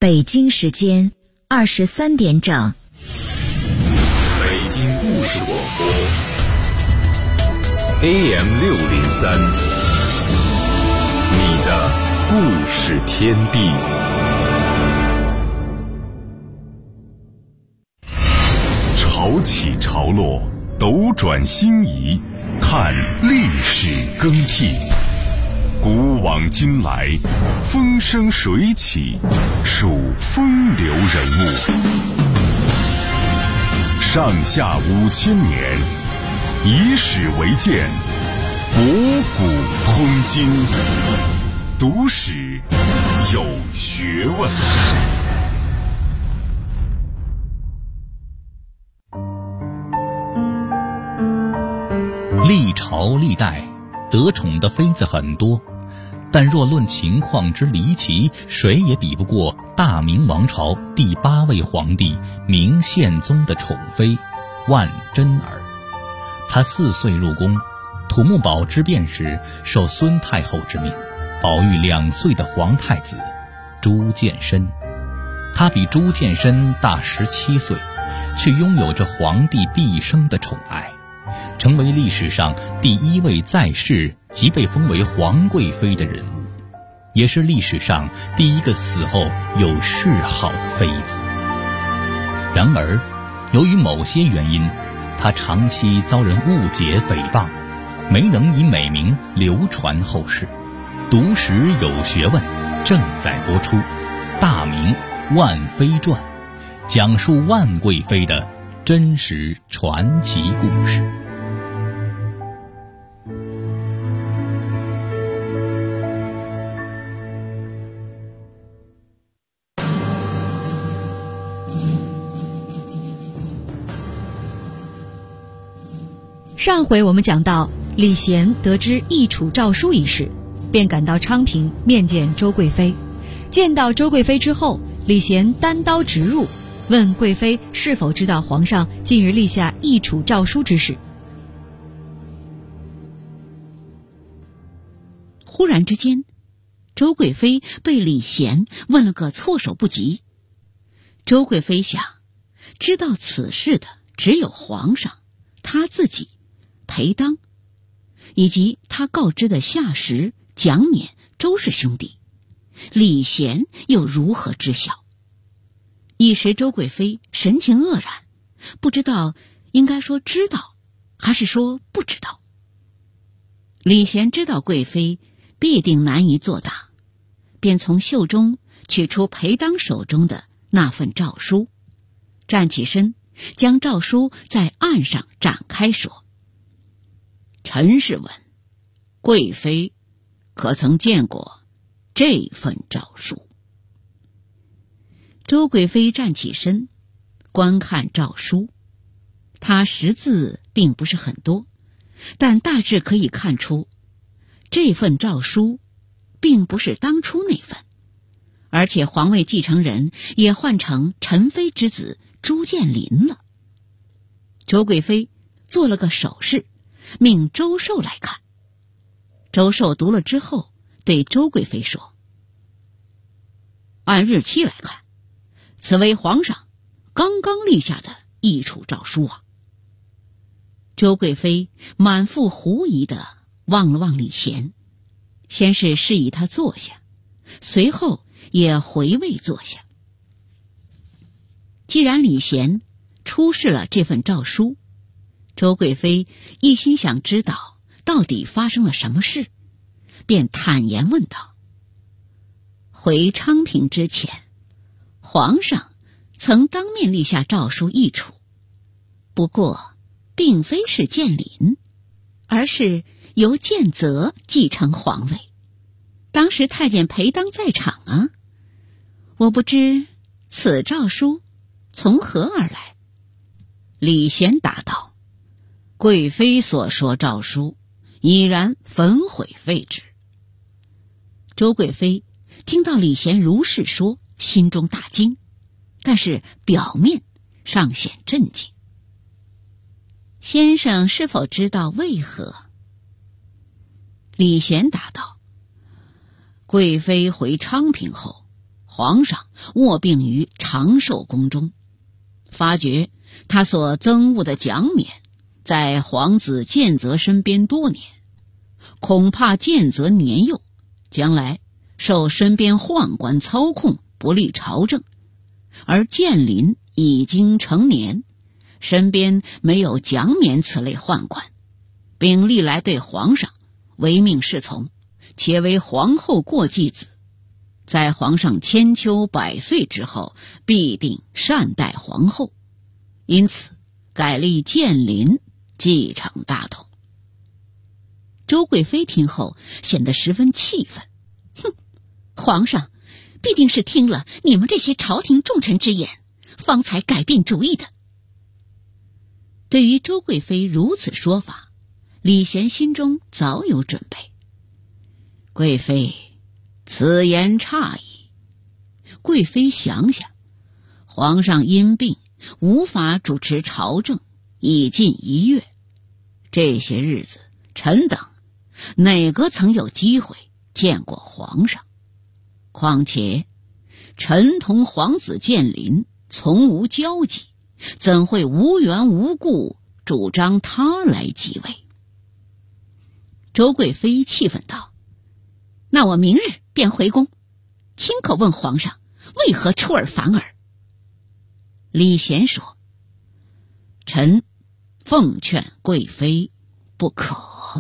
北京时间23点整。 北京故事广播 AM603，你的故事天地。潮起潮落，斗转星移，看历史更替。古往今来，风生水起，数风流人物。上下5000年，以史为鉴，博古通今，读史有学问。 历朝历代得宠的妃子很多，但若论情况之离奇，谁也比不过大明王朝第8位皇帝明宪宗的宠妃万贞儿。她4岁入宫，土木堡之变时受孙太后之命，保育2岁的皇太子朱见深。她比朱见深大17岁，却拥有着皇帝毕生的宠爱，成为历史上第1位在世即被封为皇贵妃的人物，也是历史上第1个死后有谥号的妃子。然而，由于某些原因，她长期遭人误解诽谤，没能以美名流传后世。读史有学问正在播出《大明万妃传》，讲述万贵妃的真实传奇故事。 上回我们讲到，李贤得知易储诏书一事，便赶到昌平面见周贵妃。见到周贵妃之后，李贤单刀直入，问贵妃是否知道皇上近日立下易储诏书之事。 忽然之间，周贵妃被李贤问了个措手不及。周贵妃想，知道此事的只有皇上、他自己、裴当，以及他告知的夏实、蒋冕、周氏兄弟，李贤又如何知晓？一时周贵妃神情愕然，不知道应该说知道还是说不知道。李贤知道贵妃必定难以作答，便从袖中取出裴当手中的那份诏书，站起身，将诏书在案上展开说：臣是问，贵妃可曾见过这份诏书？周贵妃站起身，观看诏书。她识字并不是很多，但大致可以看出，这份诏书并不是当初那份，而且皇位继承人也换成陈妃之子朱见林了。周贵妃做了个手势，命周寿来看。周寿读了之后，对周贵妃说：按日期来看，此为皇上刚刚立下的易储诏书啊。周贵妃满腹狐疑地望了望李贤，先是示意他坐下，随后也回位坐下。既然李贤出示了这份诏书，周贵妃一心想知道到底发生了什么事，便坦言问道：回昌平之前，皇上曾当面立下诏书易储，不过并非是建林，而是由建泽继承皇位。当时太监裴当在场啊，我不知此诏书从何而来。李贤答道：贵妃所说诏书已然焚毁废止。周贵妃听到李贤如是说，心中大惊，但是表面尚显震惊。先生是否知道为何？李贤答道：贵妃回昌平后， 皇上卧病于长寿宫中，发觉他所憎恶的蒋冕在皇子建泽身边多年，恐怕建泽年幼，将来受身边宦官操控，不利朝政，而建林已经成年，身边没有蒋冕此类宦官，并历来对皇上唯命是从，且为皇后过继子，在皇上千秋百岁之后，必定善待皇后，因此改立建林继承大统。周贵妃听后显得十分气愤，皇上必定是听了你们这些朝廷重臣之言，方才改变主意的。对于周贵妃如此说法，李贤心中早有准备。贵妃此言差矣。贵妃想想，皇上因病无法主持朝政已近1月，这些日子臣等哪个曾有机会见过皇上？况且臣同皇子建林从无交集，怎会无缘无故主张他来继位？周贵妃气愤道：那我明日便回宫，亲口问皇上为何出尔反尔。李贤说：臣奉劝贵妃不可。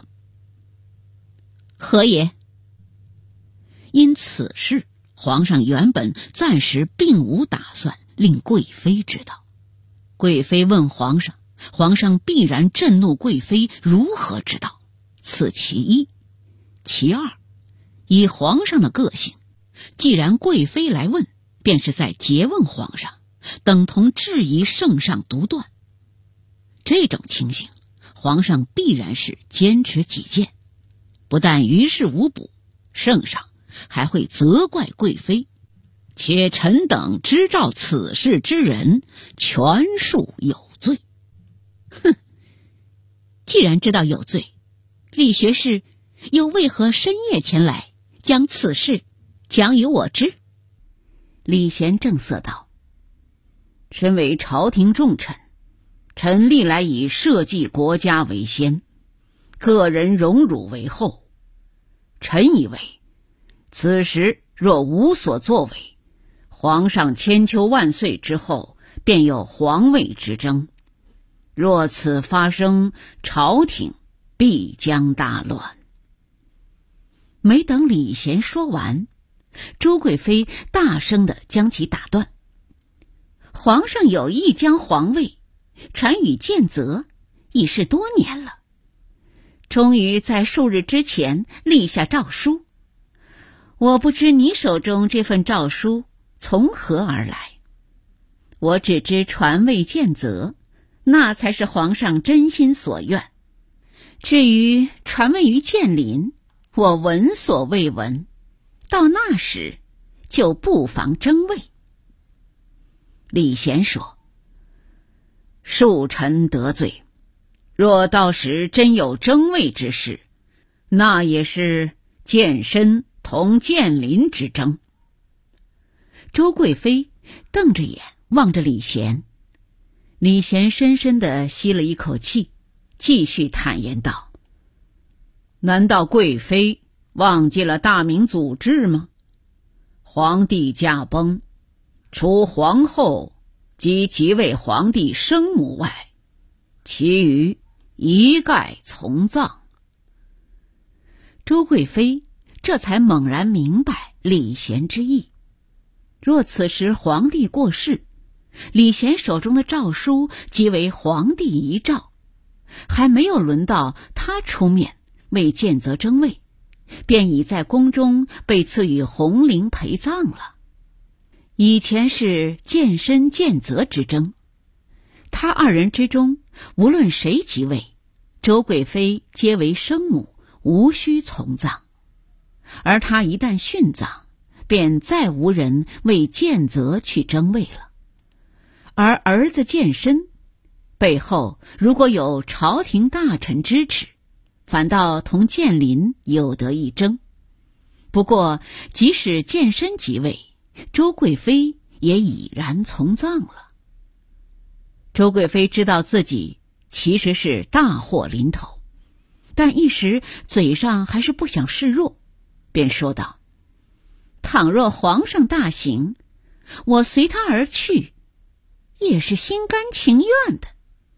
何也？因此事，皇上原本暂时并无打算令贵妃知道。贵妃问皇上，皇上必然震怒贵妃如何知道，此其一。其二，以皇上的个性，既然贵妃来问，便是在诘问皇上，等同质疑圣上独断。这种情形，皇上必然是坚持己见，不但于事无补，圣上还会责怪贵妃，且臣等知照此事之人全数有罪。既然知道有罪，李学士又为何深夜前来将此事讲与我知？李贤正色道：身为朝廷重臣，臣历来以社稷国家为先，个人荣辱为后。臣以为此时若无所作为，皇上千秋万岁之后便有皇位之争，若此发生，朝廷必将大乱。没等李贤说完，周贵妃大声地将其打断：皇上有意将皇位传与建泽，已是多年了，终于在数日之前立下诏书。我不知你手中这份诏书从何而来，我只知传位建泽，那才是皇上真心所愿。至于传位于建林，我闻所未闻，到那时就不妨争位。李贤说：恕臣得罪，若到时真有争位之事，那也是建身同建林之争。周贵妃瞪着眼望着李贤，李贤深深地吸了一口气，继续坦言道：难道贵妃忘记了大明祖制吗？皇帝驾崩，除皇后及即位皇帝生母外，其余一概从葬。周贵妃这才猛然明白李贤之意。若此时皇帝过世，李贤手中的诏书即为皇帝遗诏，还没有轮到他出面为建泽争位，便已在宫中被赐予红绫陪葬了。以前是建身建泽之争，他二人之中无论谁即位，周贵妃皆为生母，无需从葬。而他一旦殉葬，便再无人为建泽去争位了。而儿子建身背后如果有朝廷大臣支持，反倒同建林有得一争。不过即使建身即位， 周贵妃也已然从葬了。周贵妃知道自己其实是大祸临头，但一时嘴上还是不想示弱，便说道：倘若皇上大行，我随他而去，也是心甘情愿的。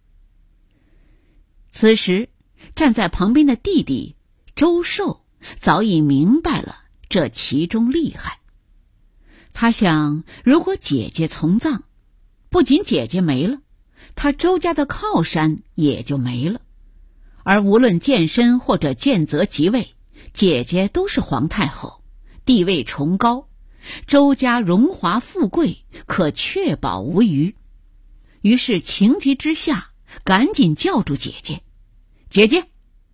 此时站在旁边的弟弟周寿早已明白了这其中厉害。他想，如果姐姐从葬，不仅姐姐没了，他周家的靠山也就没了。而无论建身或者建泽即位，姐姐都是皇太后，地位崇高，周家荣华富贵可确保无虞。于是情急之下，赶紧叫住姐姐：姐姐！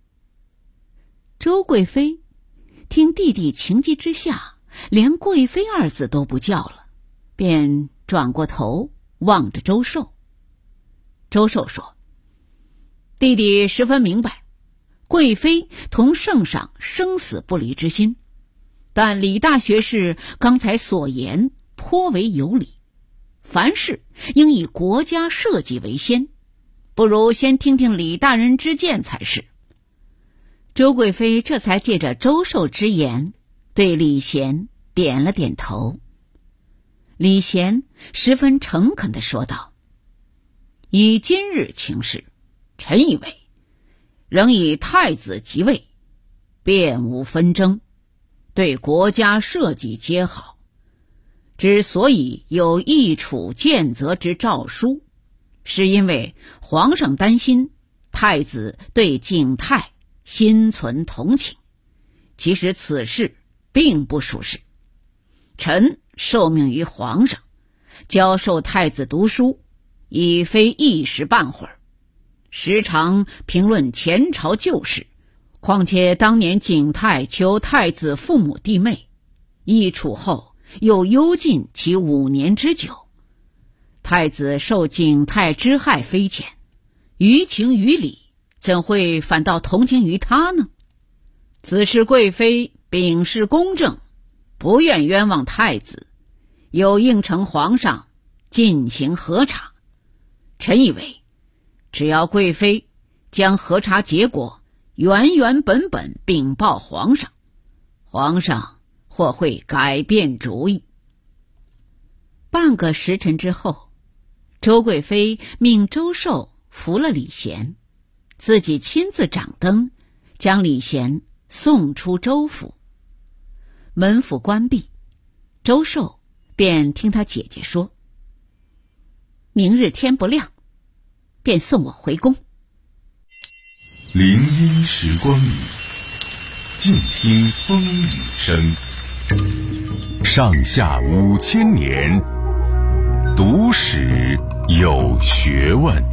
周贵妃听弟弟情急之下连贵妃二字都不叫了，便转过头望着周寿。周寿说：弟弟十分明白贵妃同圣上生死不离之心，但李大学士刚才所言颇为有理，凡事应以国家社稷为先，不如先听听李大人之见才是。周贵妃这才借着周寿之言对李贤点了点头。李贤十分诚恳地说道：以今日情势，臣以为仍以太子即位，便无纷争，对国家社稷皆好。之所以有易处建泽之诏书，是因为皇上担心太子对景泰心存同情，其实此事并不属实。臣受命于皇上，教授太子读书，已非一时半会儿，时常评论前朝旧事。况且当年景泰求太子父母弟妹，易处后又幽禁其5年之久，太子受景泰之害非浅，于情于理，怎会反倒同情于他呢？此事贵妃秉事公正，不愿冤枉太子，又应承皇上进行核查。臣以为，只要贵妃将核查结果原原本本禀报皇上，皇上或会改变主意。半个时辰之后，周贵妃命周寿扶了李贤，自己亲自掌灯，将李贤送出周府。门府关闭，周寿便听他姐姐说：明日天不亮，便送我回宫。 林荫时光里，静听风雨声。上下5000年，读史有学问。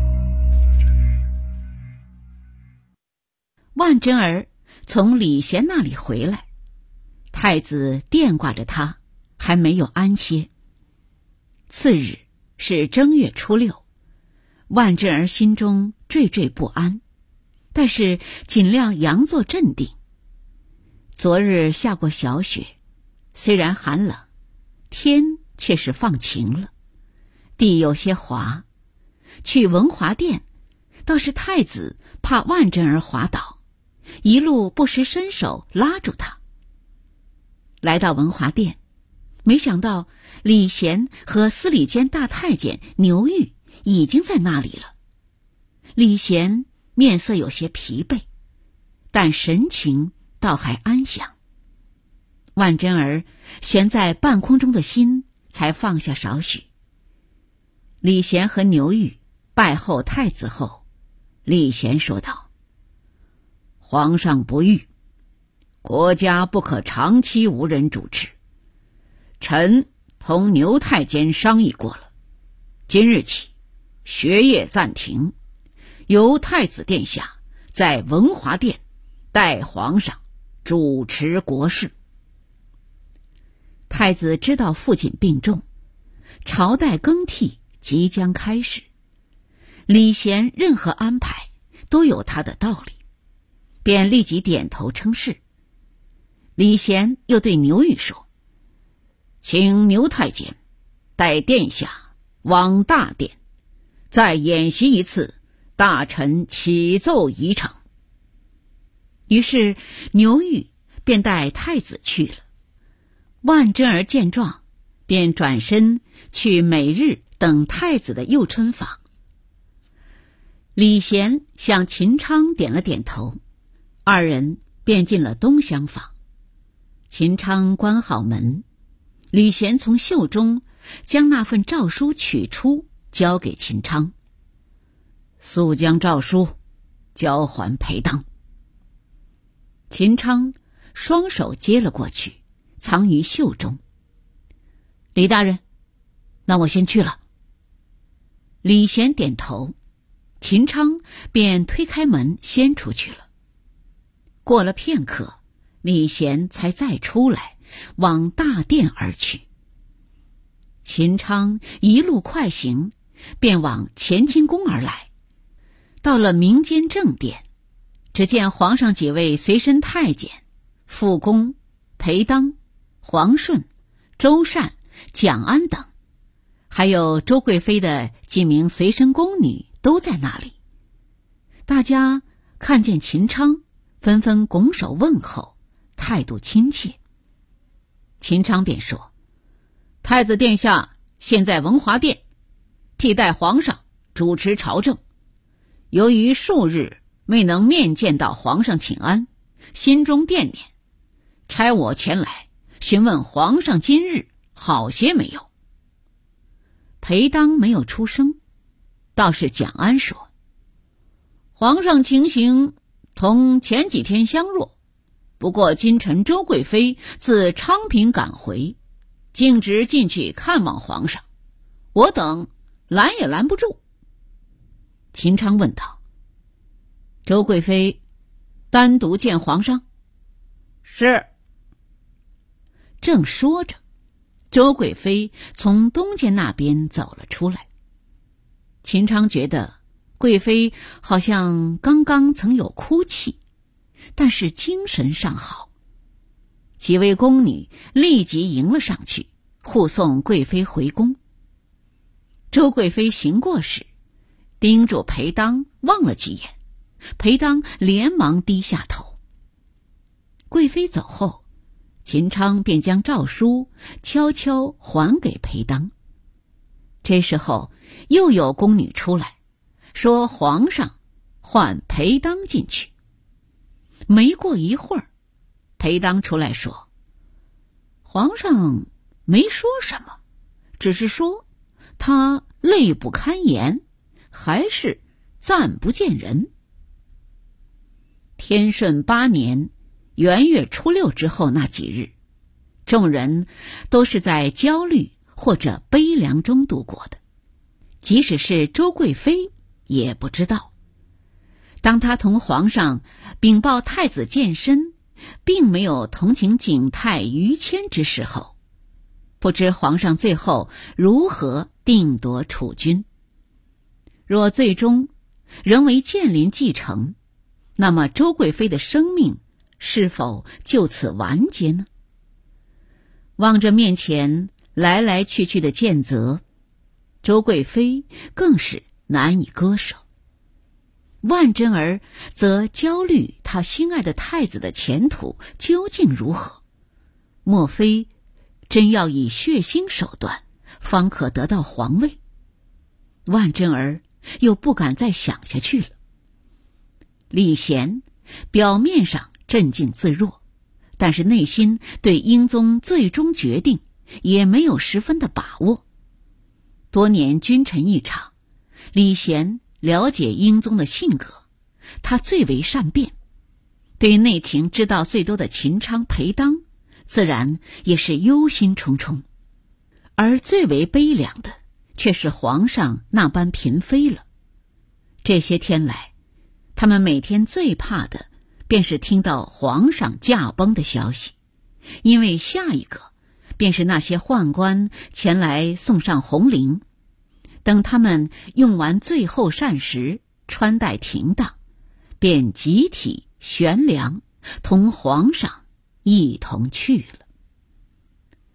万贞儿从李贤那里回来，太子惦挂着他，还没有安歇。次日是正月初6，万贞儿心中惴惴不安，但是尽量佯作镇定。昨日下过小雪，虽然寒冷，天却是放晴了，地有些滑。去文华殿，倒是太子怕万贞儿滑倒，一路不时伸手拉住他。来到文华殿，没想到李贤和司礼监大太监牛玉已经在那里了。李贤面色有些疲惫，但神情倒还安详。万贞儿悬在半空中的心才放下少许。李贤和牛玉拜候太子后，李贤说道：皇上不遇，国家不可长期无人主持。臣同牛太监商议过了，今日起学业暂停，由太子殿下在文华殿代皇上主持国事。太子知道父亲病重，朝代更替即将开始，李贤任何安排都有他的道理，便立即点头称是。李贤又对牛玉说： 请牛太监带殿下往大殿，再演习一次大臣启奏仪程。”于是牛玉便带太子去了。万贞儿见状，便转身去每日等太子的右春房。李贤向秦昌点了点头，二人便进了东厢房。秦昌关好门，李贤从袖中将那份诏书取出，交给秦昌：“速将诏书交还裴当。”秦昌双手接了过去，藏于袖中。“李大人，那我先去了。”李贤点头，秦昌便推开门先出去了。过了片刻，李贤才再出来，往大殿而去。秦昌一路快行，便往乾清宫而来。到了明间正殿，只见皇上几位随身太监、傅公、裴当、黄顺、周善、蒋安等，还有周贵妃的几名随身宫女都在那里。大家看见秦昌，纷纷拱手问候，态度亲切。秦昌便说：“太子殿下现在文华殿，替代皇上主持朝政。由于数日未能面见到皇上请安，心中惦念，差我前来询问皇上今日好些没有。”裴当没有出声，倒是蒋安说：“皇上情形同前几天相若，不过今晨周贵妃自昌平赶回，径直进去看望皇上，我等拦也拦不住。”秦昌问道：“周贵妃单独见皇上？”“是。”正说着，周贵妃从东间那边走了出来。秦昌觉得贵妃好像刚刚曾有哭泣，但是精神尚好。几位宫女立即迎了上去，护送贵妃回宫。周贵妃行过时，盯住裴当望了几眼，裴当连忙低下头。贵妃走后，秦昌便将诏书悄悄还给裴当。这时候又有宫女出来，说皇上唤裴当进去。没过一会儿，裴当出来说：“皇上没说什么，只是说他泪不堪言，还是暂不见人。”天顺8年元月初6之后那几日，众人都是在焦虑或者悲凉中度过的，即使是周贵妃也不知道。当他同皇上禀报太子健身，并没有同情景泰于谦之事后，不知皇上最后如何定夺储君。若最终仍为建林继承，那么周贵妃的生命是否就此完结呢？望着面前来来去去的谏责，周贵妃更是难以割舍。万贞儿则焦虑她心爱的太子的前途究竟如何，莫非真要以血腥手段方可得到皇位？万贞儿又不敢再想下去了。李贤表面上镇静自若，但是内心对英宗最终决定也没有十分的把握。多年君臣一场，李贤了解英宗的性格，他最为善变，对内情知道最多的秦昌、裴当，自然也是忧心忡忡。而最为悲凉的，却是皇上那般嫔妃了。这些天来，他们每天最怕的，便是听到皇上驾崩的消息，因为下一个便是那些宦官前来送上红绫。等他们用完最后膳食，穿戴停当，便集体悬梁，同皇上一同去了。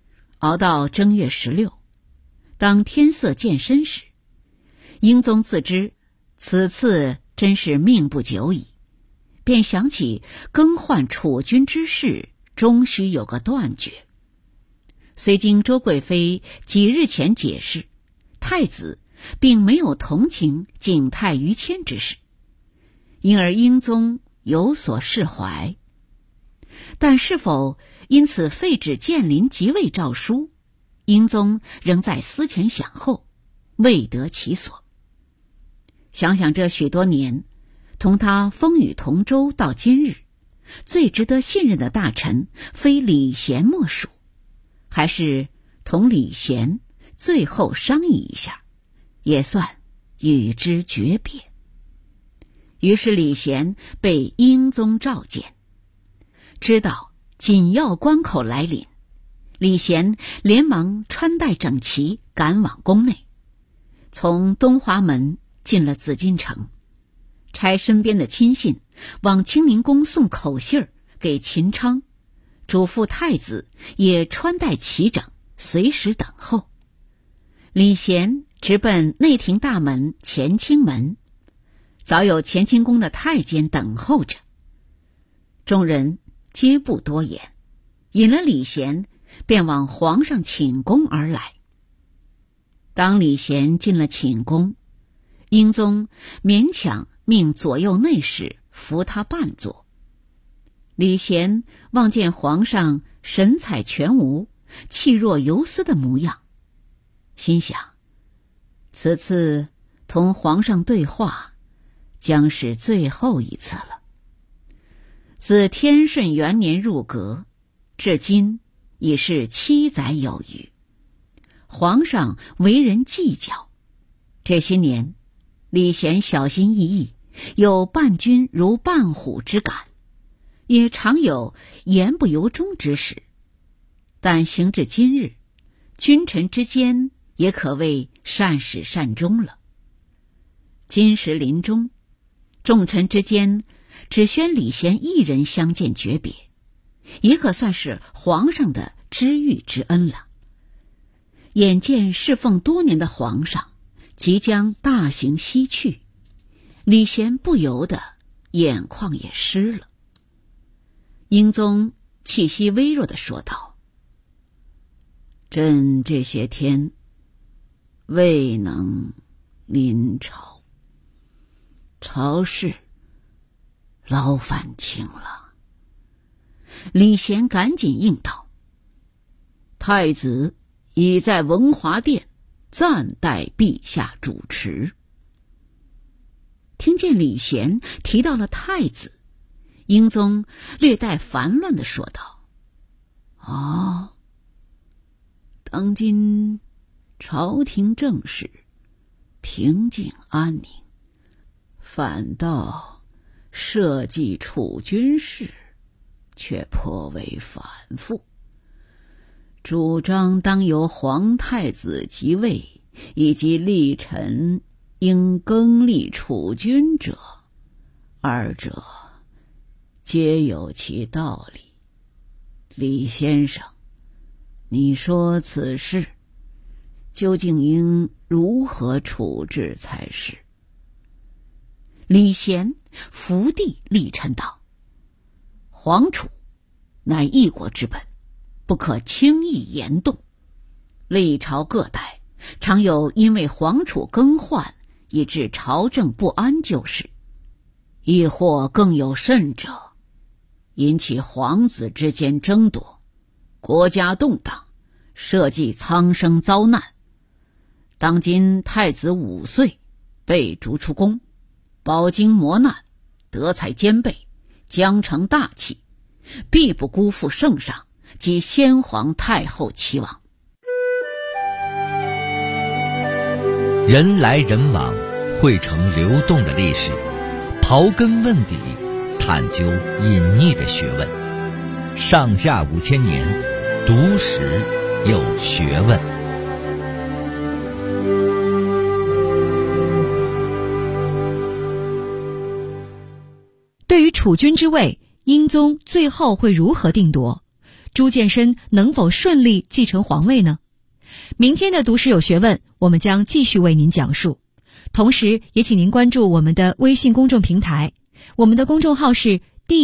熬到正月16，当天色渐深时，英宗自知此次真是命不久矣，便想起更换储君之事终须有个断绝。虽经周贵妃几日前解释，太子并没有同情景泰于谦之事，因而英宗有所释怀。但是否因此废止建林即位诏书，英宗仍在思前想后，未得其所。想想这许多年，同他风雨同舟到今日，最值得信任的大臣非礼贤莫属，还是同礼贤最后商议一下，也算与之诀别。于是礼贤被英宗召见，知道紧要关口来临，礼贤连忙穿戴整齐，赶往宫内，从东华门进了紫禁城，差身边的亲信往清宁宫送口信儿给秦昌，嘱咐太子也穿戴齐整，随时等候。礼贤直奔内廷大门乾清门，早有乾清宫的太监等候着。众人皆不多言，引了礼贤便往皇上寝宫而来。当礼贤进了寝宫，英宗勉强命左右内侍扶他半坐。礼贤望见皇上神采全无，气若游丝的模样，心想此次同皇上对话将是最后一次了。自天顺元年入阁，至今已是7载有余。皇上为人计较，这些年礼贤小心翼翼，有伴君如伴虎之感，也常有言不由衷之时。但行至今日，君臣之间也可谓善始善终了。今时临终，众臣之间只宣礼贤一人相见诀别，也可算是皇上的知遇之恩了。眼见侍奉多年的皇上即将大行西去，礼贤不由得眼眶也湿了。英宗气息微弱地说道：朕这些天未能临朝，朝事劳烦卿了。礼贤赶紧应道：太子已在文华殿暂代陛下主持。听见礼贤提到了太子，英宗略带烦乱地说道：当今朝廷政事平静安宁，反倒社稷储君事却颇为反复，主张当由皇太子即位，以及历臣应更立储君者，二者皆有其道理。李先生，你说此事究竟应如何处置才是？礼贤伏地力陈道：皇储乃一国之本，不可轻易言动。历朝各代常有因为皇储更换以致朝政不安旧事，亦或更有甚者，引起皇子之间争夺，国家动荡，社稷苍生遭难。当今太子5岁，被逐出宫，饱经磨难，德才兼备，将成大器，必不辜负圣上及先皇太后期望。 人来人往，汇成流动的历史，刨根问底，探究隐匿的学问。上下5000年，读史有学问。 对于储君之位，英宗最后会如何定夺？ 朱见深能否顺利继承皇位呢？明天的读史有学问，我们将继续为您讲述。同时也请您关注我们的微信公众平台，我们的公众号是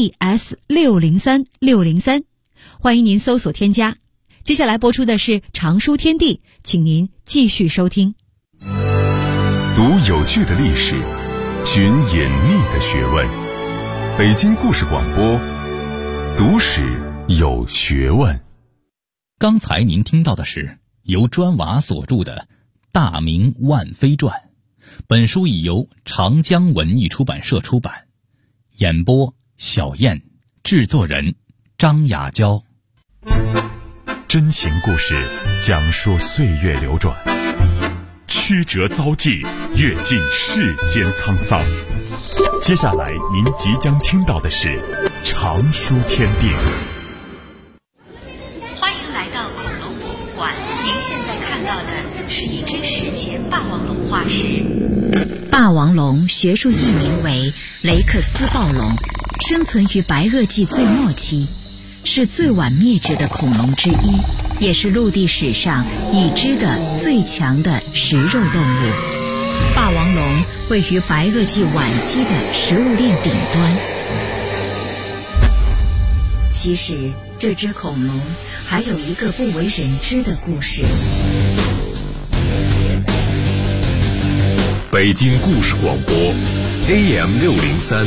DS603603，欢迎您搜索添加。接下来播出的是常书天地，请您继续收听。 读有趣的历史，寻隐秘的学问。北京故事广播，读史有学问。 刚才您听到的是由砖瓦所著的《大明万妃传》，本书已由长江文艺出版社出版。演播小燕，制作人张雅娇。 真情故事讲述岁月流转，曲折遭际，阅尽世间沧桑。接下来您即将听到的是常书天地。 欢迎来到恐龙博物馆，您现在看到的是一只史前霸王龙化石。霸王龙学术译名为雷克斯暴龙，生存于白垩纪最末期，是最晚灭绝的恐龙之一，也是陆地史上已知的最强的食肉动物。霸王龙位于白垩纪晚期的食物链顶端。其实这只恐龙还有一个不为人知的故事。 北京故事广播 AM603，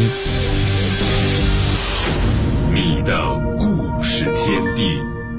你的故事天地。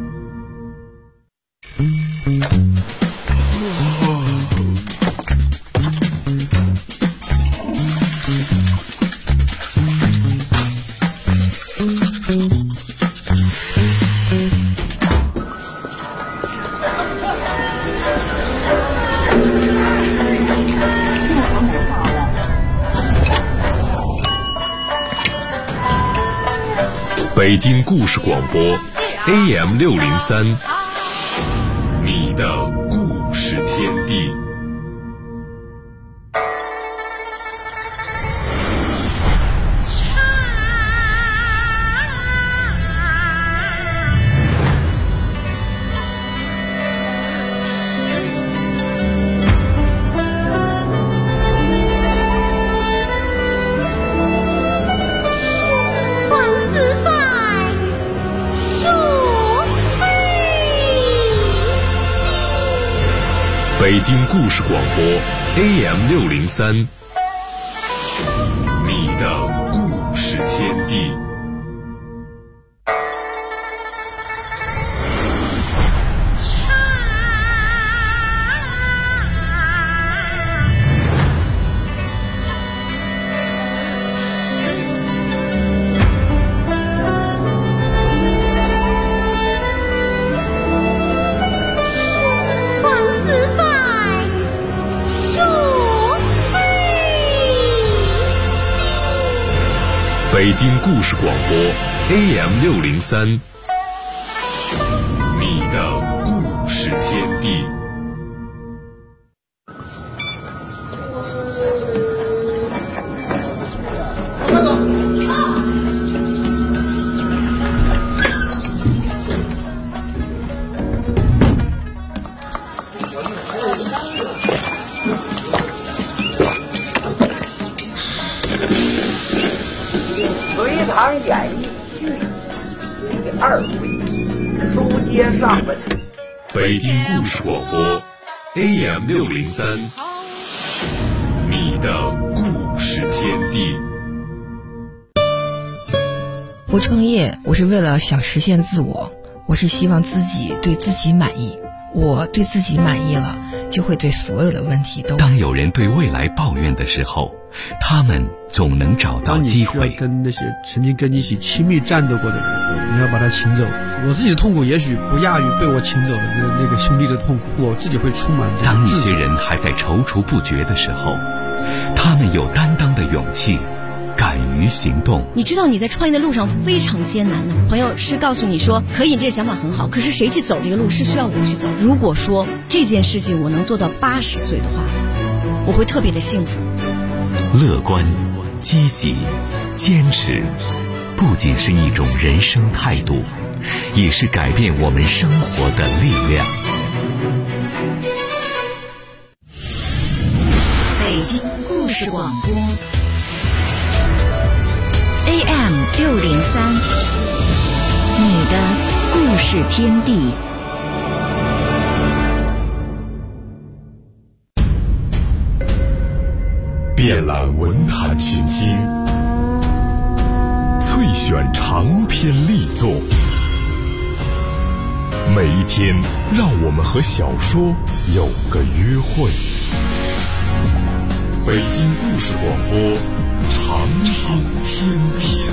北京故事广播 AM603， 你的故事天地。北京故事广播 AM603， 你的故事天地。北京故事广播 AM603， 你的故事天地。 隋唐演义第2回，书接上文。 北京故事广播 AM603， 你的故事天地。 我创业，我是为了想实现自我，我是希望自己对自己满意。我对自己满意了，就会对所有的问题都。 当有人对未来抱怨的时候，他们总能找到机会。 当你需要跟那些曾经跟你一起亲密战斗过的人，你要把他请走。我自己的痛苦也许不亚于被我请走的那个兄弟的痛苦，我自己会充满这个自责。 当一些人还在踌躇不决的时候，他们有担当的勇气，敢于行动。 你知道你在创业的路上非常艰难的，朋友是告诉你说可以，这个想法很好，可是谁去走这个路是需要我去走。如果说这件事情我能做到80岁的话，我会特别的幸福。 乐观、积极、坚持，不仅是一种人生态度， 也是改变我们生活的力量。 北京故事广播 AM603，你的故事天地。 遍览文坛新星，萃选长篇力作，每一天让我们和小说有个约会。北京故事广播，长春天地。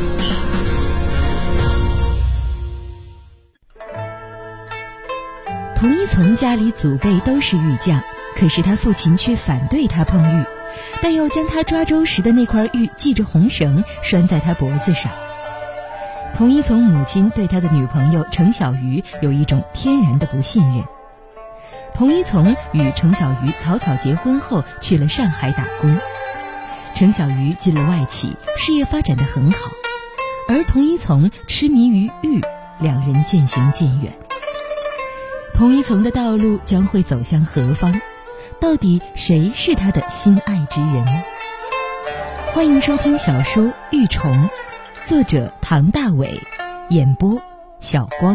童一从家里祖辈都是玉匠，可是他父亲却反对他碰玉，但又将他抓周时的那块玉系着红绳拴在他脖子上。童一从母亲对他的女朋友程小鱼有一种天然的不信任。童一从与程小鱼草草结婚后去了上海打工，程小鱼进了外企，事业发展得很好，而童一从痴迷于玉，两人渐行渐远。童一从的道路将会走向何方？到底谁是他的心爱之人？欢迎收听小说《玉虫》，作者唐大伟，演播小光。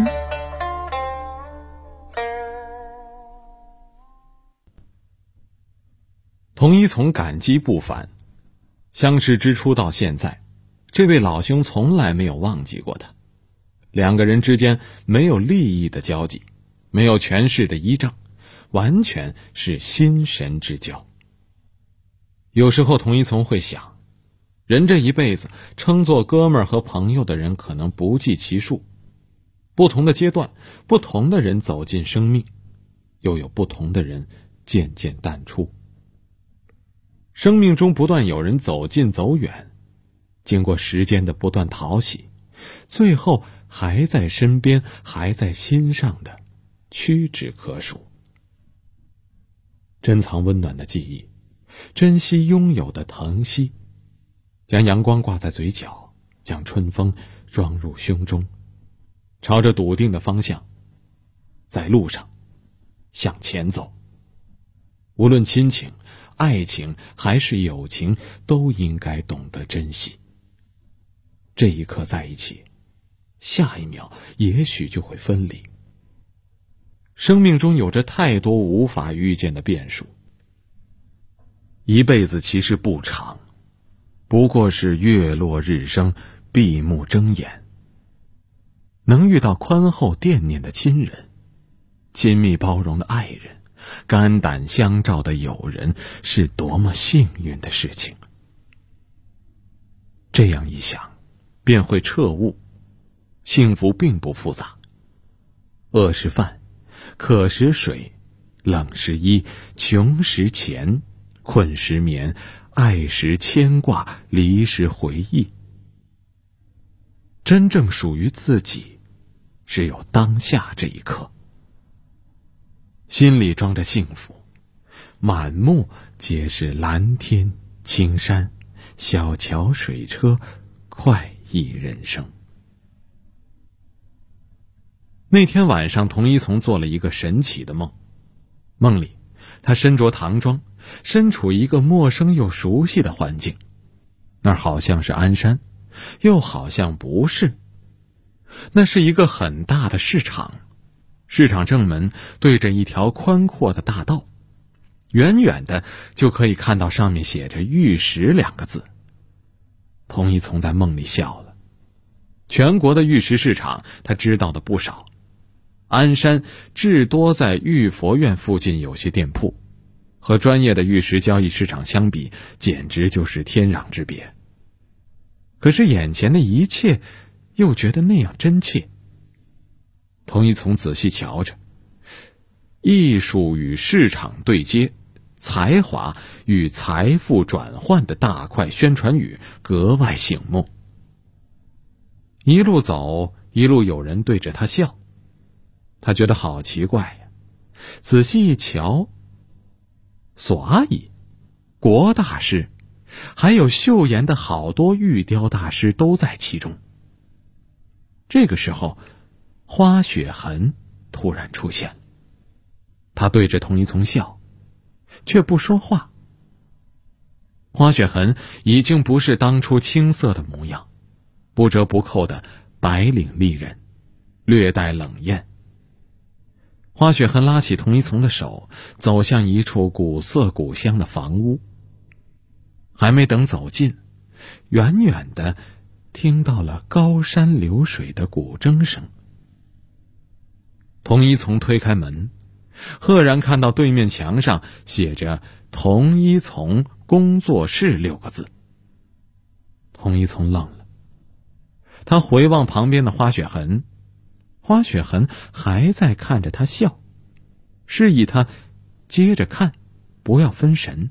童一从感激不凡，相识之初到现在，这位老兄从来没有忘记过他。两个人之间没有利益的交集，没有权势的依仗，完全是心神之交。有时候童一从会想，人这一辈子称作哥们儿和朋友的人可能不计其数，不同的阶段，不同的人走进生命，又有不同的人渐渐淡出。生命中不断有人走近走远，经过时间的不断淘洗，最后还在身边，还在心上的屈指可数。珍藏温暖的记忆，珍惜拥有的疼惜，将阳光挂在嘴角，将春风装入胸中，朝着笃定的方向，在路上向前走。无论亲情、爱情还是友情，都应该懂得珍惜。这一刻在一起，下一秒也许就会分离。生命中有着太多无法预见的变数，一辈子其实不长，不过是月落日升，闭目睁眼。能遇到宽厚惦念的亲人，亲密包容的爱人，肝胆相照的友人，是多么幸运的事情。这样一想，便会彻悟，幸福并不复杂。饿时饭，渴时水，冷时衣，穷时钱，困时眠，爱时牵挂，离时回忆。真正属于自己，只有当下这一刻。心里装着幸福，满目皆是蓝天青山，小桥水车，快意人生。那天晚上，童一从做了一个神奇的梦。梦里，他身着唐装，身处一个陌生又熟悉的环境，那儿好像是鞍山，又好像不是。那是一个很大的市场，市场正门对着一条宽阔的大道，远远的就可以看到上面写着玉石2个字。童一从在梦里笑了。全国的玉石市场他知道的不少，鞍山至多在玉佛院附近有些店铺，和专业的玉石交易市场相比，简直就是天壤之别。可是眼前的一切又觉得那样真切。童一从仔细瞧着，艺术与市场对接，才华与财富转换的大块宣传语格外醒目。一路走，一路有人对着他笑，他觉得好奇怪呀。仔细一瞧，索阿姨、国大师，还有岫岩的好多玉雕大师都在其中。这个时候， 花雪痕突然出现，他对着童一从笑，却不说话。花雪痕已经不是当初青涩的模样，不折不扣的白领丽人，略带冷艳。花雪痕拉起童一从的手，走向一处古色古香的房屋。还没等走近，远远的听到了高山流水的古筝声。童一从推开门，赫然看到对面墙上写着童一从工作室6个字。童一从愣了，他回望旁边的花雪痕，花雪痕还在看着他笑，示意他接着看，不要分神。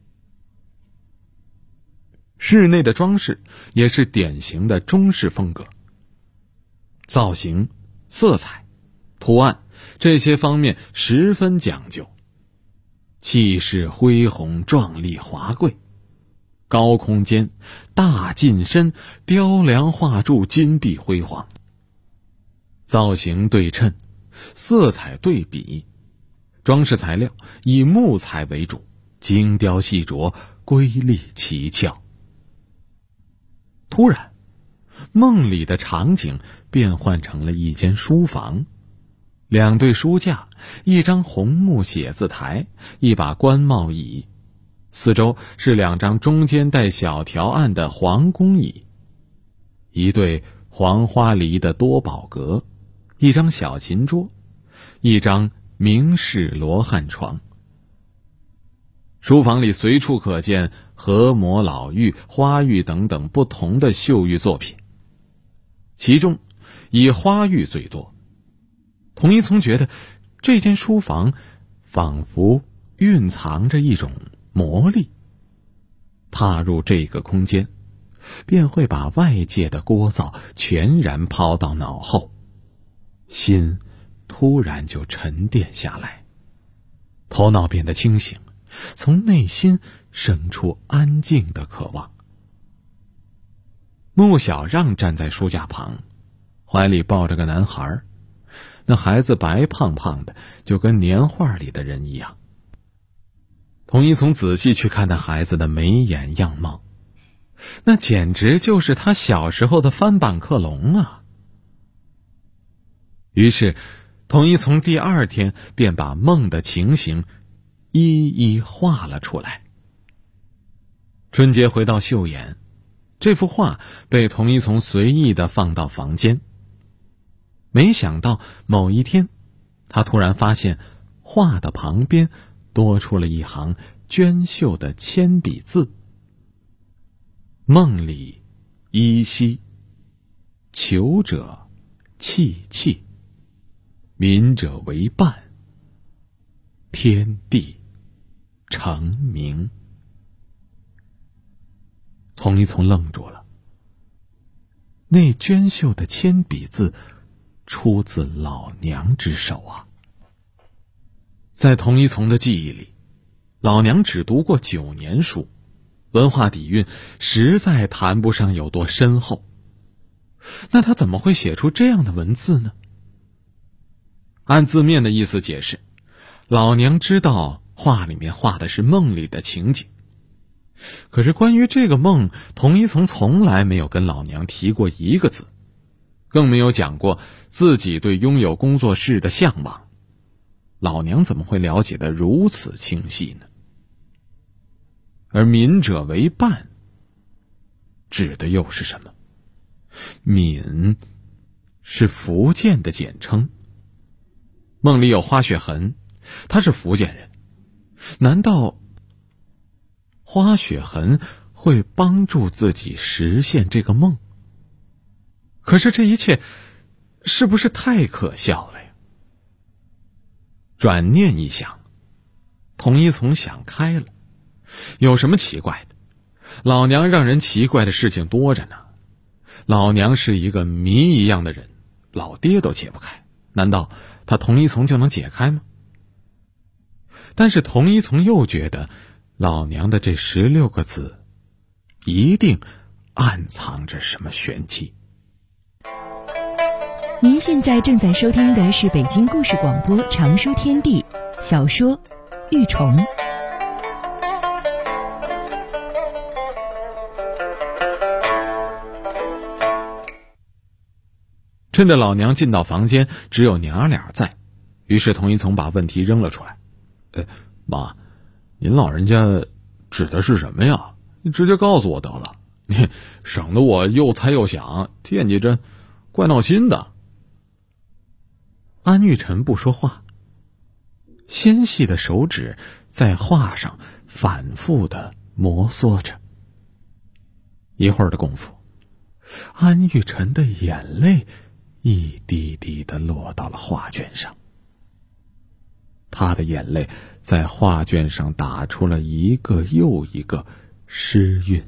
室内的装饰也是典型的中式风格，造型、色彩、图案这些方面十分讲究，气势恢宏，壮丽华贵。高空间，大进深，雕梁画柱，金碧辉煌。造型对称，色彩对比，装饰材料以木材为主，精雕细琢，瑰丽奇俏。突然，梦里的场景变换成了一间书房，2对书架，一张红木写字台，一把官帽椅，四周是2张中间带小条案的黄公椅，一对黄花梨的多宝阁，一张小琴桌，一张明式罗汉床。书房里随处可见河模、老妪、花玉等等不同的绣玉作品，其中以花玉最多。童一从觉得这间书房仿佛蕴藏着一种魔力，踏入这个空间，便会把外界的聒噪全然抛到脑后，心突然就沉淀下来，头脑变得清醒，从内心生出安静的渴望。穆小让站在书架旁，怀里抱着个男孩，那孩子白胖胖的，就跟年画里的人一样。童一从仔细去看那孩子的眉眼样貌，那简直就是他小时候的翻版克隆啊。于是童一从第2天便把梦的情形一一画了出来。春节回到秀妍，这幅画被童一从随意地放到房间。没想到某一天，他突然发现画的旁边多出了一行娟秀的铅笔字：梦里依稀，求者戚戚，民者为伴，天地成名。童一从愣住了，那娟秀的铅笔字出自老娘之手啊！在童一从的记忆里，老娘只读过9年书，文化底蕴实在谈不上有多深厚。那他怎么会写出这样的文字呢？按字面的意思解释，老娘知道画里面画的是梦里的情景，可是关于这个梦，童一从从来没有跟老娘提过一个字，更没有讲过自己对拥有工作室的向往。老娘怎么会了解得如此清晰呢？而民者为伴指的又是什么？闽是福建的简称，梦里有花雪痕，他是福建人，难道花雪痕会帮助自己实现这个梦？可是这一切是不是太可笑了呀？转念一想，童一从想开了，有什么奇怪的？老娘让人奇怪的事情多着呢。老娘是一个谜一样的人，老爹都解不开，难道他童一从就能解开吗？但是童一从又觉得老娘的这16个字一定暗藏着什么玄机。 您现在正在收听的是北京故事广播长书天地小说《玉虫》。 趁着老娘进到房间，只有娘俩在，于是童一从把问题扔了出来：“妈，您老人家指的是什么呀？你直接告诉我得了，你省得我又猜又想，惦记着，怪闹心的。”安玉晨不说话，纤细的手指在画上反复地摩挲着。一会儿的功夫，安玉晨的眼泪一滴滴地落到了画卷上，他的眼泪在画卷上打出了一个又一个诗韵。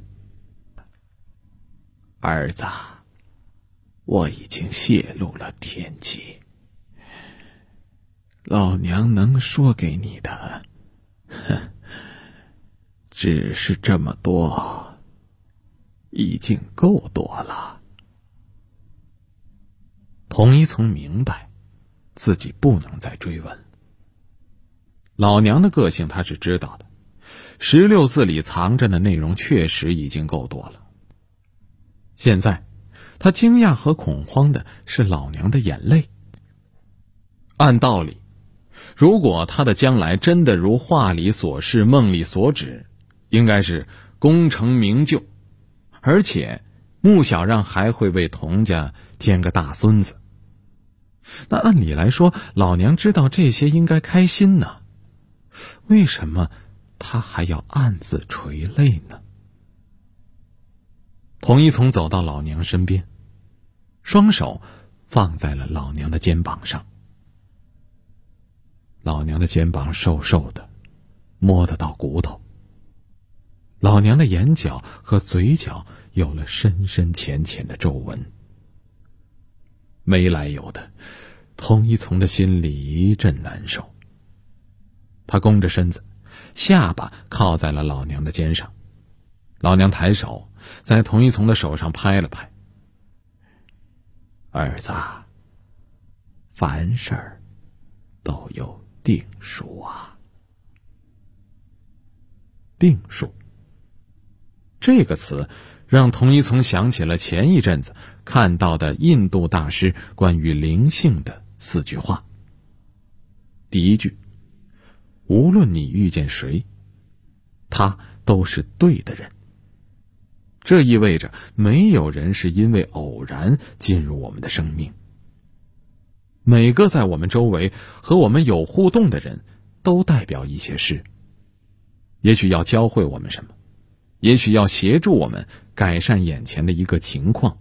儿子，我已经泄露了天机，老娘能说给你的，只是这么多，已经够多了。童一从明白自己不能再追问，老娘的个性他是知道的，16字里藏着的内容确实已经够多了。现在他惊讶和恐慌的是老娘的眼泪。按道理，如果他的将来真的如画里所示梦里所指，应该是功成名就，而且穆小让还会为童家添个大孙子。那按理来说，老娘知道这些应该开心呢，为什么他还要暗自垂泪呢？童一从走到老娘身边，双手放在了老娘的肩膀上。老娘的肩膀瘦瘦的，摸得到骨头。老娘的眼角和嘴角有了深深浅浅的皱纹。没来由的，童一从的心里一阵难受。他弓着身子，下巴靠在了老娘的肩上。老娘抬手在童一从的手上拍了拍：“儿子，凡事都有定数啊。”定数这个词让童一从想起了前一阵子看到的印度大师关于灵性的4句话。第一句：无论你遇见谁，他都是对的人。这意味着没有人是因为偶然进入我们的生命。每个在我们周围和我们有互动的人都代表一些事，也许要教会我们什么，也许要协助我们改善眼前的一个情况。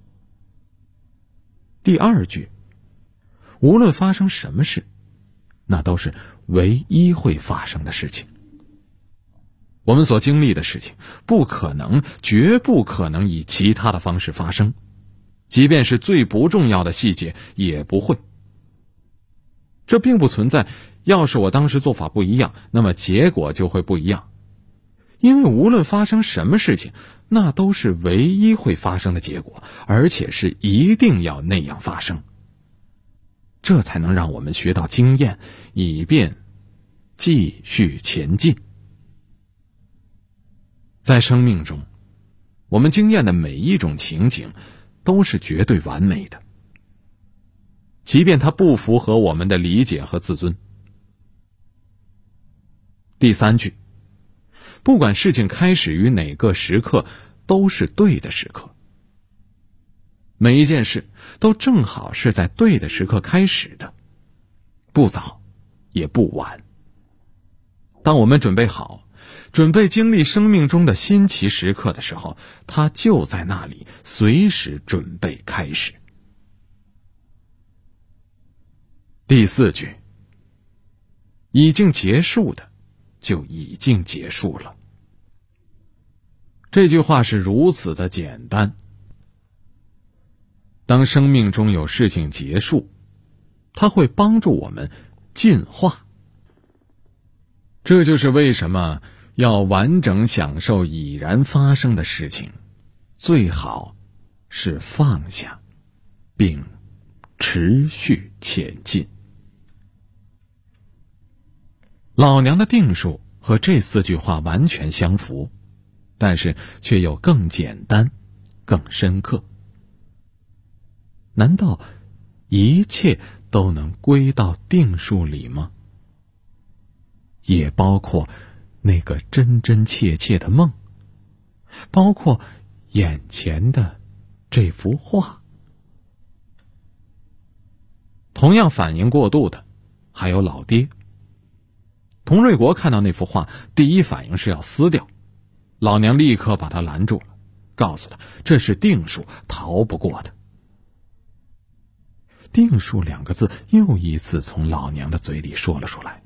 第二句：无论发生什么事，那都是唯一会发生的事情。我们所经历的事情不可能，绝不可能以其他的方式发生，即便是最不重要的细节也不会。这并不存在要是我当时做法不一样，那么结果就会不一样。因为无论发生什么事情，那都是唯一会发生的结果，而且是一定要那样发生。这才能让我们学到经验，以便继续前进。在生命中，我们经验的每一种情景都是绝对完美的，即便它不符合我们的理解和自尊。第三句：不管事情开始于哪个时刻，都是对的时刻。每一件事都正好是在对的时刻开始的，不早也不晚。当我们准备好，准备经历生命中的新奇时刻的时候，它就在那里，随时准备开始。第四句：已经结束的就已经结束了。这句话是如此的简单。当生命中有事情结束，它会帮助我们进化。这就是为什么要完整享受已然发生的事情，最好是放下并持续前进。老娘的定数和这4句话完全相符，但是却又更简单更深刻。难道一切都能归到定数里吗？也包括那个真真切切的梦，包括眼前的这幅画。同样反应过度的还有老爹。佟瑞国看到那幅画，第一反应是要撕掉，老娘立刻把他拦住了，告诉他这是定数，逃不过的。定数2个字又一次从老娘的嘴里说了出来。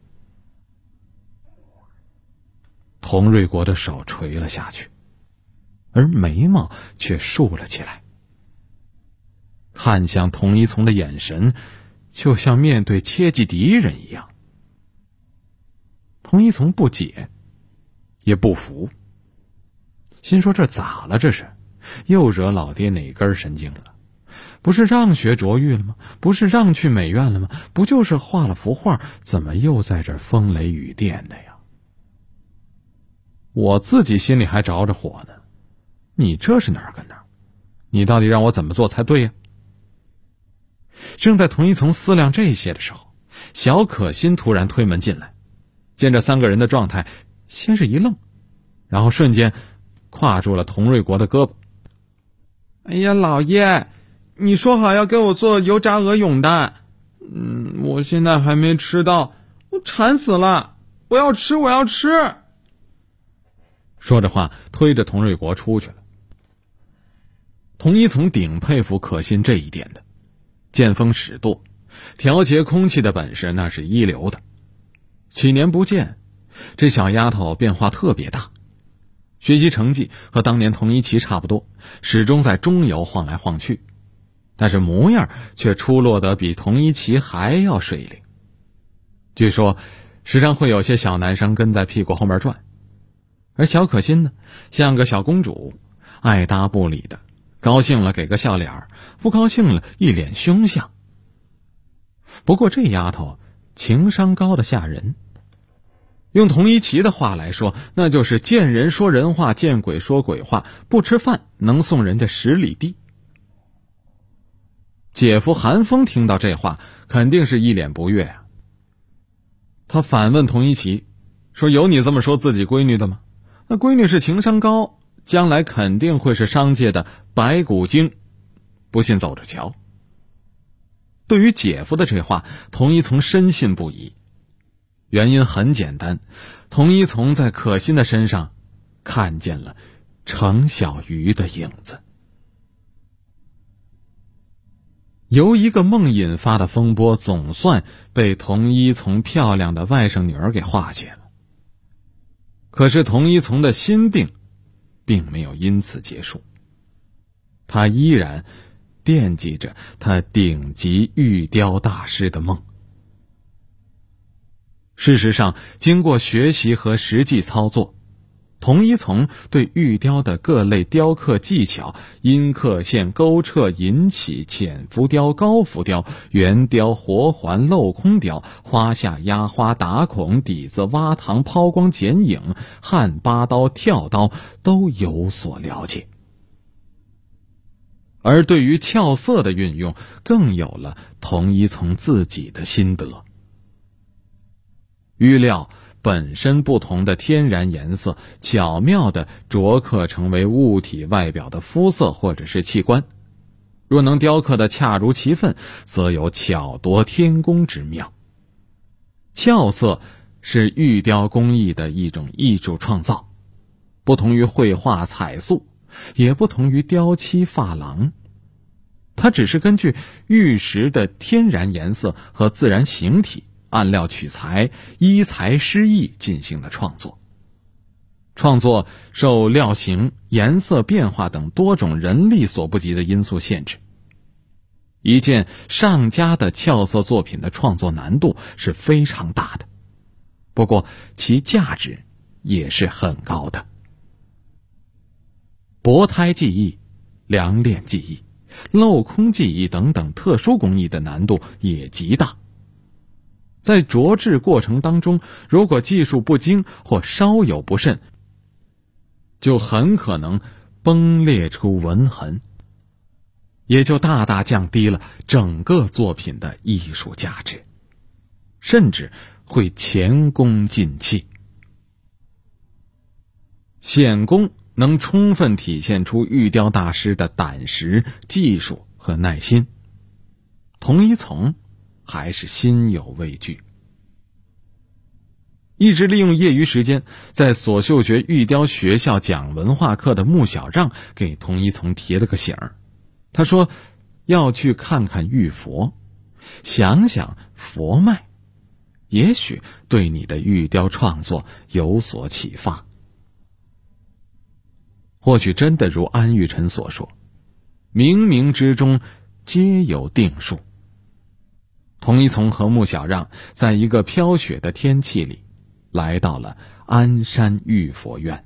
佟瑞国的手垂了下去，而眉毛却竖了起来，看向佟一从的眼神就像面对切忌敌人一样。佟一从不解也不服，心说这咋了，这是又惹老爹哪根神经了？不是让学卓玉了吗？不是让去美院了吗？不就是画了幅画，怎么又在这风雷雨电的呀？我自己心里还着着火呢，你这是哪儿跟哪儿？你到底让我怎么做才对呀？正在佟一从思量这些的时候，小可心突然推门进来，见这3个人的状态，先是一愣，然后瞬间挎住了佟瑞国的胳膊。 哎呀，老爷，你说好要给我做油炸鹅永蛋，我现在还没吃到，我馋死了，我要吃，我要吃。 说着话，推着佟瑞国出去了。佟一从顶佩服可心这一点的，见风使舵，调节空气的本事那是一流的。几年不见，这小丫头变化特别大，学习成绩和当年佟一奇差不多，始终在中游晃来晃去，但是模样却出落得比佟一奇还要水灵。据说时常会有些小男生跟在屁股后面转，而小可心呢，像个小公主，爱搭不理的，高兴了给个笑脸，不高兴了一脸凶相。不过这丫头情商高的吓人，用佟一奇的话来说，那就是见人说人话，见鬼说鬼话，不吃饭能送人家10里地。姐夫韩风听到这话，肯定是一脸不悦啊。他反问佟一奇说，有你这么说自己闺女的吗？那闺女是情商高，将来肯定会是商界的白骨精，不信走着瞧。对于姐夫的这话，佟一从深信不疑。原因很简单，佟一从在可心的身上看见了程小鱼的影子。由一个梦引发的风波，总算被佟一从漂亮的外甥女儿给化解了。可是佟一从的心病并没有因此结束，他依然惦记着他顶级玉雕大师的梦。事实上，经过学习和实际操作，佟一从对玉雕的各类雕刻技巧，阴刻线、勾掣、引起、浅浮雕、高浮雕、圆雕、活环、镂空雕、花下压花、打孔、底子、挖膛、抛光、剪影、汉八刀、跳刀都有所了解。而对于俏色的运用，更有了佟一从自己的心得。玉料本身不同的天然颜色，巧妙地琢刻成为物体外表的肤色或者是器官，若能雕刻得恰如其分，则有巧夺天工之妙。俏色是玉雕工艺的一种艺术创造，不同于绘画彩塑，也不同于雕漆珐琅，它只是根据玉石的天然颜色和自然形体，按料取材，依材施艺进行的创作。创作受料型、颜色变化等多种人力所不及的因素限制。一件上佳的俏色作品的创作难度是非常大的，不过其价值也是很高的。薄胎技艺，良练技艺， 镂空技艺等等特殊工艺的难度也极大。在琢制过程当中，如果技术不精或稍有不慎，就很可能崩裂出纹痕，也就大大降低了整个作品的艺术价值，甚至会前功尽弃。显工能充分体现出玉雕大师的胆识、技术和耐心，童一从还是心有畏惧。一直利用业余时间在索秀学玉雕学校讲文化课的穆小让给童一从提了个醒儿，他说要去看看玉佛，想想佛脉，也许对你的玉雕创作有所启发。或许真的如安玉辰所说，冥冥之中皆有定数。童一从和穆小让在一个飘雪的天气里来到了鞍山玉佛院，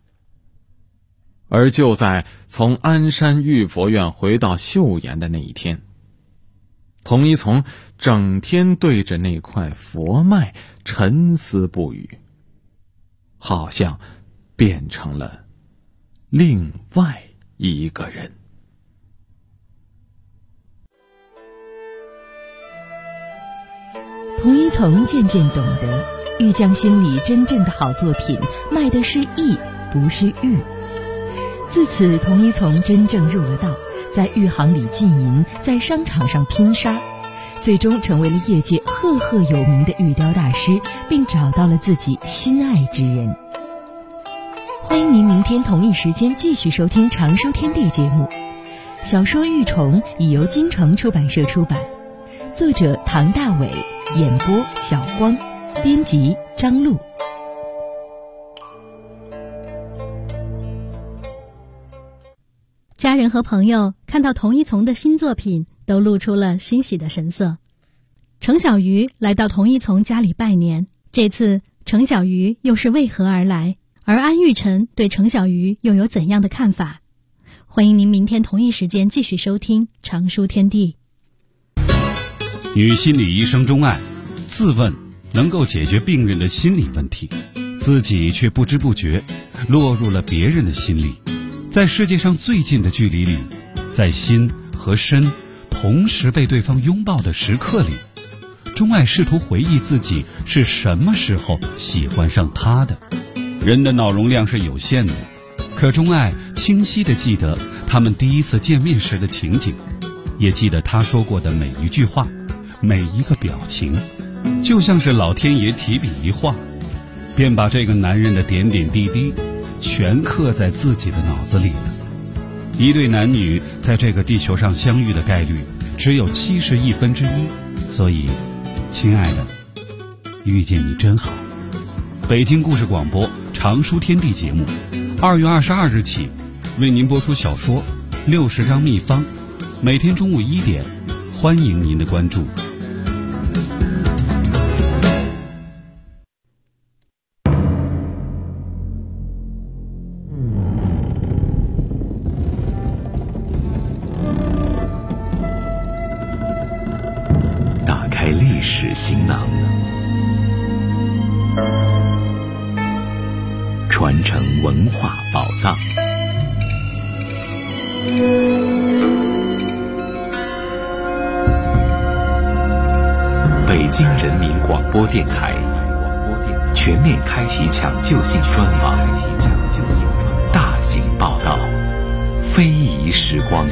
而就在从鞍山玉佛院回到岫岩的那一天，童一从整天对着那块佛脉沉思不语，好像变成了另外一个人。 童一从渐渐懂得，玉匠心里真正的好作品卖的是艺，不是玉。自此，童一从真正入了道，在玉行里经营，在商场上拼杀，最终成为了业界赫赫有名的玉雕大师，并找到了自己心爱之人。欢迎您明天同一时间继续收听《常书天地》节目。小说《玉虫》已由京城出版社出版，作者唐大伟，演播小光，编辑张璐。 家人和朋友看到童一从的新作品，都露出了欣喜的神色。程小鱼来到童一从家里拜年，这次程小鱼又是为何而来？而安玉辰对程小鱼又有怎样的看法？欢迎您明天同一时间继续收听《常书天地》。 女心理医生钟爱自问能够解决病人的心理问题，自己却不知不觉落入了别人的心里。在世界上最近的距离里，在心和身同时被对方拥抱的时刻里，钟爱试图回忆自己是什么时候喜欢上他的。人的脑容量是有限的，可钟爱清晰地记得他们第一次见面时的情景，也记得他说过的每一句话，每一个表情，就像是老天爷提笔一画，便把这个男人的点点滴滴全刻在自己的脑子里了。一对男女在这个地球上相遇的概率只有1/71，所以亲爱的，遇见你真好。北京故事广播常书天地节目2月22日起为您播出小说60张秘方，每天中午1点，欢迎您的关注。 打开历史行囊，传承文化宝藏。北京人民广播电台全面开启抢救性专访，大型报道，非遗时光。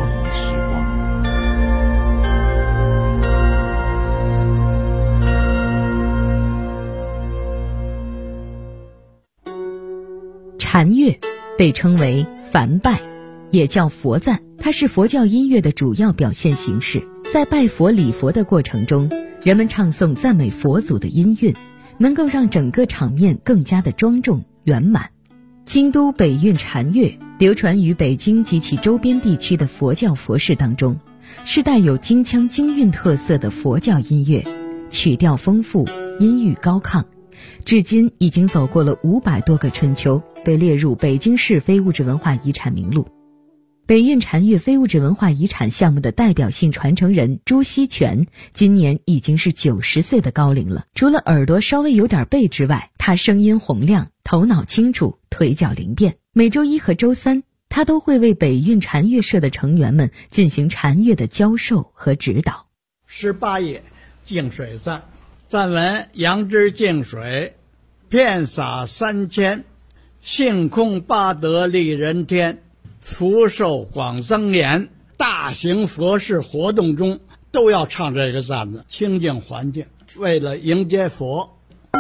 禅乐被称为梵拜，也叫佛赞，它是佛教音乐的主要表现形式。在拜佛礼佛的过程中，人们唱诵赞美佛祖的音韵，能够让整个场面更加的庄重圆满。京都北韵禅乐流传于北京及其周边地区的佛教佛事当中，是带有京腔京韵特色的佛教音乐，曲调丰富，音域高亢，至今已经走过了500多个春秋，被列入北京市非物质文化遗产名录。 北运禅悦非物质文化遗产项目的代表性传承人朱锡全今年已经是90岁的高龄了。除了耳朵稍微有点背之外，他声音洪亮，头脑清楚，腿脚灵便。每周一和周三，他都会为北运禅悦社的成员们进行禅悦的教授和指导。 18页净水赞，赞文：杨枝净水，遍洒3000，性空八德利人天，福寿广增延。大型佛事活动中都要唱这个赞子，清净环境，为了迎接佛。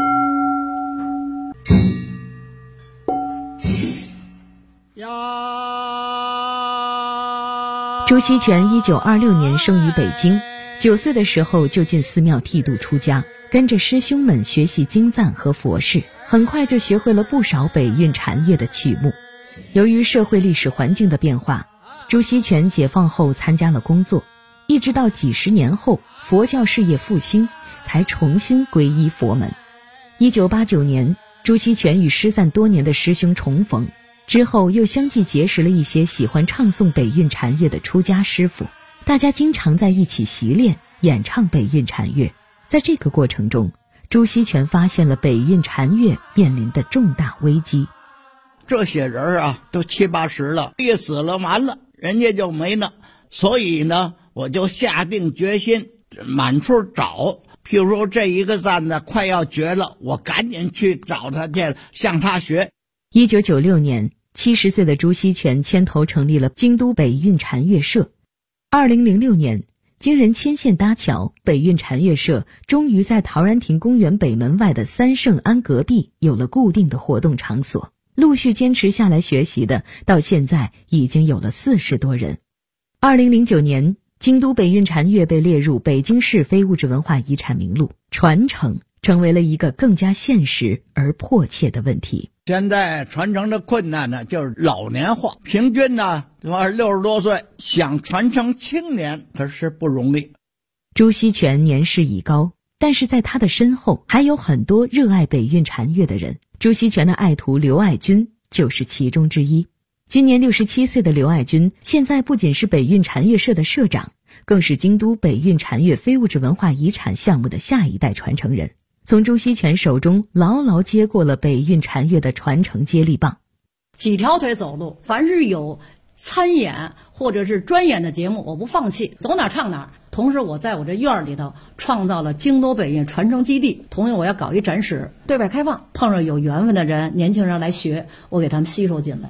朱锡全1926年生于北京，9岁的时候就进寺庙剃度出家，跟着师兄们学习经赞和佛事，很快就学会了不少北运禅悦的曲目。由于社会历史环境的变化，朱锡全解放后参加了工作，一直到几十年后佛教事业复兴，才重新皈依佛门。1989年，朱锡全与失散多年的师兄重逢，之后又相继结识了一些喜欢唱诵北运禅悦的出家师傅，大家经常在一起习练演唱北运禅悦。在这个过程中，朱锡全发现了北运禅悦面临的重大危机。 这些人啊，都70、80了，一死了完了，人家就没了。所以呢，我就下定决心满处找。譬如说这一个赞呢快要绝了，我赶紧去找他去，向他学。 1996年，70岁的朱锡全牵头成立了京都北运禅悦社。2006年，经人牵线搭桥，北运禅悦社终于在陶然亭公园北门外的三圣庵隔壁有了固定的活动场所。陆续坚持下来学习的，到现在已经有了40多人。2009年，京都北运禅悦被列入北京市非物质文化遗产名录，传承成为了一个更加现实而迫切的问题。 现在传承的困难呢，就是老年化，平均呢60多岁，想传承青年可是不容易。 朱锡全年事已高，但是在他的身后还有很多热爱北运禅悦的人。朱锡全的爱徒刘爱军就是其中之一。今年67岁的刘爱军，现在不仅是北运禅悦社的社长，更是京都北运禅悦非物质文化遗产项目的下一代传承人，从朱锡全手中牢牢接过了北运禅悦的传承接力棒。 几条腿走路，凡是有参演或者是专演的节目，我不放弃，走哪唱哪。同时我在我这院里头创造了京都北运传承基地，同时我要搞一展示，对外开放，碰上有缘分的人，年轻人来学，我给他们吸收进来。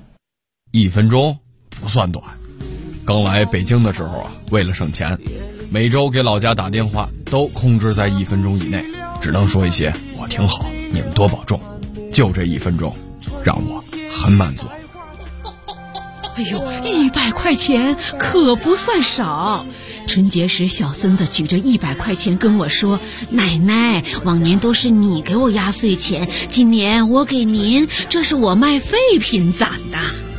1分钟不算短，刚来北京的时候啊，为了省钱，每周给老家打电话都控制在1分钟以内，只能说一些我挺好，你们多保重，就这1分钟让我很满足。 哎呦，100块钱可不算少。春节时小孙子举着100块钱跟我说，奶奶，往年都是你给我压岁钱，今年我给您，这是我卖废品攒的。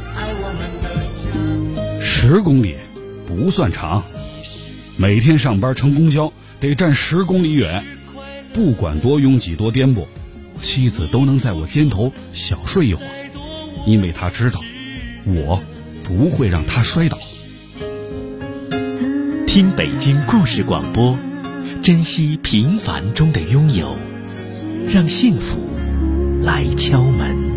10公里不算长，每天上班乘公交得站10公里远，不管多拥挤多颠簸，妻子都能在我肩头小睡一会儿，因为她知道我不会让她摔倒。 听北京故事广播，珍惜平凡中的拥有，让幸福来敲门。